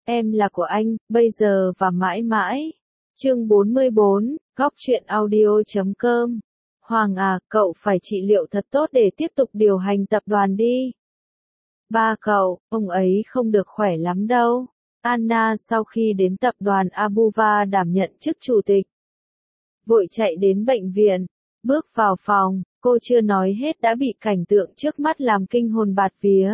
Em là của anh, bây giờ và mãi mãi. Chương 44, Góc truyện audio.com. Hoàng à, cậu phải trị liệu thật tốt để tiếp tục điều hành tập đoàn đi. Ba cậu, ông ấy không được khỏe lắm đâu. Anna sau khi đến tập đoàn Abuva đảm nhận chức chủ tịch, vội chạy đến bệnh viện, bước vào phòng, cô chưa nói hết đã bị cảnh tượng trước mắt làm kinh hồn bạt vía.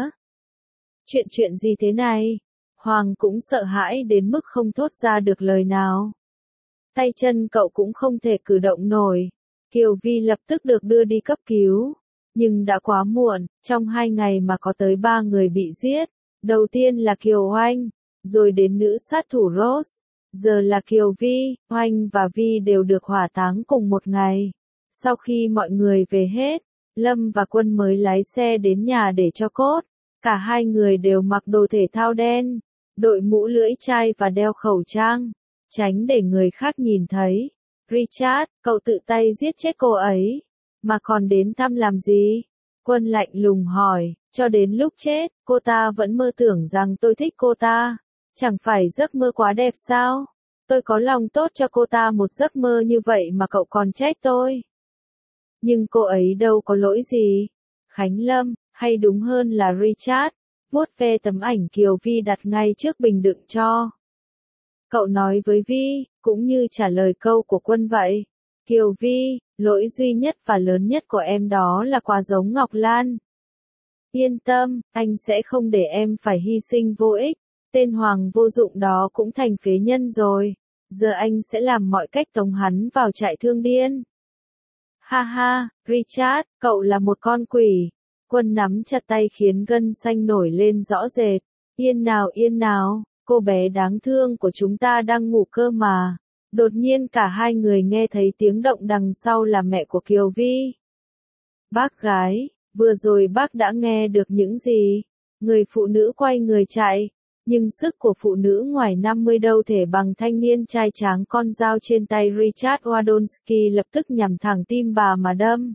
Chuyện gì thế này? Hoàng cũng sợ hãi đến mức không thốt ra được lời nào. Tay chân cậu cũng không thể cử động nổi. Kiều Vi lập tức được đưa đi cấp cứu. Nhưng đã quá muộn, trong 2 ngày mà có tới 3 người bị giết. Đầu tiên là Kiều Oanh, rồi đến nữ sát thủ Rose. Giờ là Kiều Vi, Oanh và Vi đều được hỏa táng cùng một ngày. Sau khi mọi người về hết, Lâm và Quân mới lái xe đến nhà để cho cốt. Cả hai người đều mặc đồ thể thao đen, đội mũ lưỡi chai và đeo khẩu trang, tránh để người khác nhìn thấy. Richard, cậu tự tay giết chết cô ấy, mà còn đến thăm làm gì? Quân lạnh lùng hỏi, cho đến lúc chết, cô ta vẫn mơ tưởng rằng tôi thích cô ta. Chẳng phải giấc mơ quá đẹp sao? Tôi có lòng tốt cho cô ta một giấc mơ như vậy mà cậu còn trách tôi. Nhưng cô ấy đâu có lỗi gì. Khánh Lâm, hay đúng hơn là Richard, vuốt ve tấm ảnh Kiều Vi đặt ngay trước bình đựng cho. Cậu nói với Vi, cũng như trả lời câu của Quân vậy. Kiều Vi, lỗi duy nhất và lớn nhất của em đó là quá giống Ngọc Lan. Yên tâm, anh sẽ không để em phải hy sinh vô ích. Tên Hoàng vô dụng đó cũng thành phế nhân rồi. Giờ anh sẽ làm mọi cách tống hắn vào trại thương điên. Ha ha, Richard, cậu là một con quỷ. Quân nắm chặt tay khiến gân xanh nổi lên rõ rệt. Yên nào, cô bé đáng thương của chúng ta đang ngủ cơ mà. Đột nhiên cả hai người nghe thấy tiếng động đằng sau là mẹ của Kiều Vi. Bác gái, vừa rồi bác đã nghe được những gì? Người phụ nữ quay người chạy. Nhưng sức của phụ nữ ngoài 50 đâu thể bằng thanh niên trai tráng, con dao trên tay Richard Wadonsky lập tức nhằm thẳng tim bà mà đâm.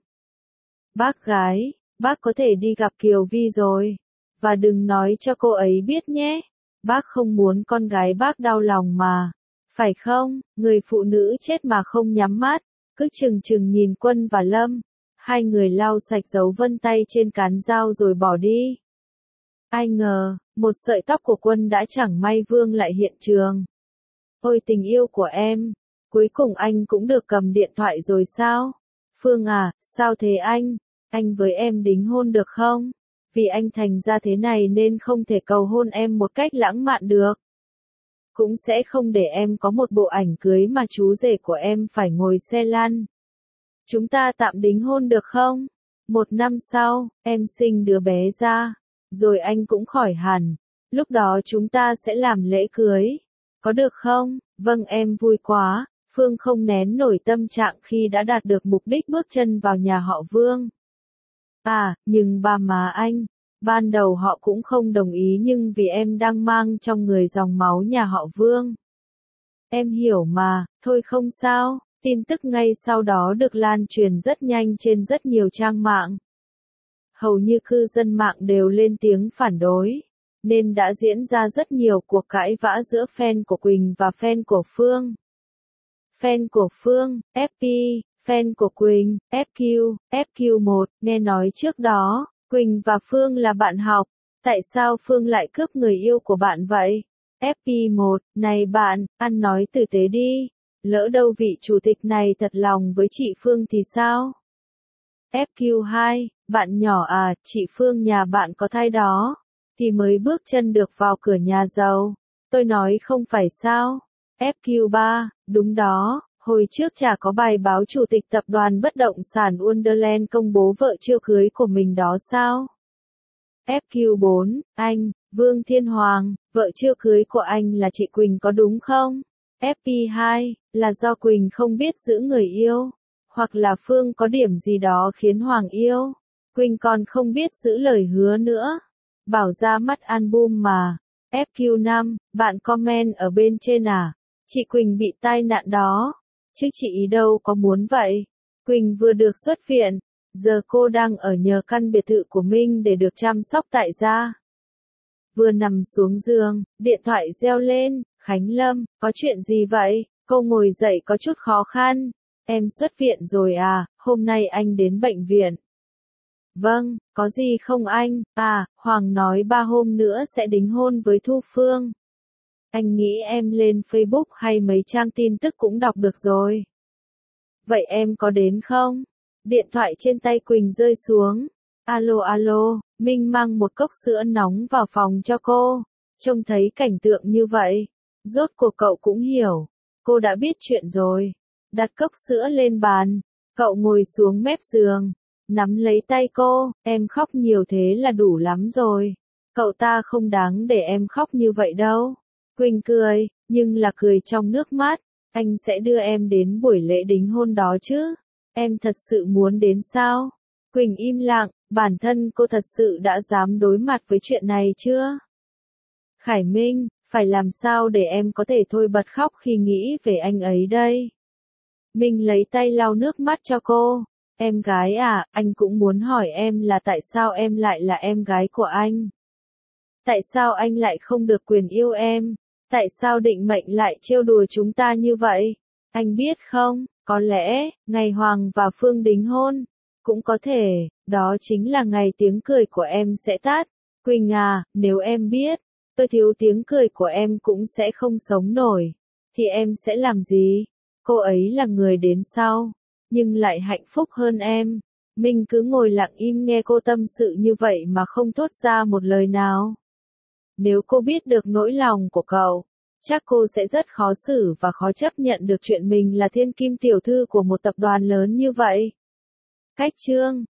Bác gái, bác có thể đi gặp Kiều Vi rồi. Và đừng nói cho cô ấy biết nhé. Bác không muốn con gái bác đau lòng mà. Phải không? Người phụ nữ chết mà không nhắm mắt, cứ chừng chừng nhìn Quân và Lâm. Hai người lau sạch dấu vân tay trên cán dao rồi bỏ đi. Ai ngờ, một sợi tóc của Quân đã chẳng may vương lại hiện trường. Ôi tình yêu của em, cuối cùng anh cũng được cầm điện thoại rồi sao? Phương à, sao thế anh? Anh với em đính hôn được không? Vì anh thành ra thế này nên không thể cầu hôn em một cách lãng mạn được. Cũng sẽ không để em có một bộ ảnh cưới mà chú rể của em phải ngồi xe lăn. Chúng ta tạm đính hôn được không? 1 năm sau, em sinh đứa bé ra. Rồi anh cũng khỏi hẳn. Lúc đó chúng ta sẽ làm lễ cưới. Có được không? Vâng, em vui quá. Phương không nén nổi tâm trạng khi đã đạt được mục đích bước chân vào nhà họ Vương. À, nhưng ba má anh, ban đầu họ cũng không đồng ý, nhưng vì em đang mang trong người dòng máu nhà họ Vương. Em hiểu mà, thôi không sao. Tin tức ngay sau đó được lan truyền rất nhanh trên rất nhiều trang mạng. Hầu như cư dân mạng đều lên tiếng phản đối, nên đã diễn ra rất nhiều cuộc cãi vã giữa fan của Quỳnh và fan của Phương. Fan của Phương, FP, fan của Quỳnh, FQ, FQ1, nghe nói trước đó, Quỳnh và Phương là bạn học, tại sao Phương lại cướp người yêu của bạn vậy? FP1, này bạn, ăn nói tử tế đi, lỡ đâu vị chủ tịch này thật lòng với chị Phương thì sao? FQ2, bạn nhỏ à, chị Phương nhà bạn có thai đó, thì mới bước chân được vào cửa nhà giàu. Tôi nói không phải sao? FQ3, đúng đó, hồi trước chả có bài báo chủ tịch tập đoàn bất động sản Wonderland công bố vợ chưa cưới của mình đó sao? FQ4, anh, Vương Thiên Hoàng, vợ chưa cưới của anh là chị Quỳnh có đúng không? FP2, là do Quỳnh không biết giữ người yêu. Hoặc là Phương có điểm gì đó khiến Hoàng yêu. Quỳnh còn không biết giữ lời hứa nữa. Bảo ra mắt album mà. FQ5, bạn comment ở bên trên à? Chị Quỳnh bị tai nạn đó. Chứ chị ý đâu có muốn vậy. Quỳnh vừa được xuất viện. Giờ cô đang ở nhờ căn biệt thự của Minh để được chăm sóc tại gia. Vừa nằm xuống giường, điện thoại reo lên, Khánh Lâm, có chuyện gì vậy? Cô ngồi dậy có chút khó khăn. Em xuất viện rồi à, hôm nay anh đến bệnh viện. Vâng, có gì không anh? À, Hoàng nói 3 hôm nữa sẽ đính hôn với Thu Phương. Anh nghĩ em lên Facebook hay mấy trang tin tức cũng đọc được rồi. Vậy em có đến không? Điện thoại trên tay Quỳnh rơi xuống. Alo alo, Minh mang một cốc sữa nóng vào phòng cho cô. Trông thấy cảnh tượng như vậy, rốt cuộc cậu cũng hiểu. Cô đã biết chuyện rồi. Đặt cốc sữa lên bàn. Cậu ngồi xuống mép giường. Nắm lấy tay cô, em khóc nhiều thế là đủ lắm rồi. Cậu ta không đáng để em khóc như vậy đâu. Quỳnh cười, nhưng là cười trong nước mắt. Anh sẽ đưa em đến buổi lễ đính hôn đó chứ. Em thật sự muốn đến sao? Quỳnh im lặng, bản thân cô thật sự đã dám đối mặt với chuyện này chưa? Khải Minh, phải làm sao để em có thể thôi bật khóc khi nghĩ về anh ấy đây? Minh lấy tay lau nước mắt cho cô. Em gái à, anh cũng muốn hỏi em là tại sao em lại là em gái của anh? Tại sao anh lại không được quyền yêu em? Tại sao định mệnh lại trêu đùa chúng ta như vậy? Anh biết không, có lẽ, ngày Hoàng và Phương đính hôn, cũng có thể, đó chính là ngày tiếng cười của em sẽ tắt. Quỳnh à, nếu em biết, tôi thiếu tiếng cười của em cũng sẽ không sống nổi, thì em sẽ làm gì? Cô ấy là người đến sau, nhưng lại hạnh phúc hơn em. Mình cứ ngồi lặng im nghe cô tâm sự như vậy mà không thốt ra một lời nào. Nếu cô biết được nỗi lòng của cậu, chắc cô sẽ rất khó xử và khó chấp nhận được chuyện mình là thiên kim tiểu thư của một tập đoàn lớn như vậy. Cách chương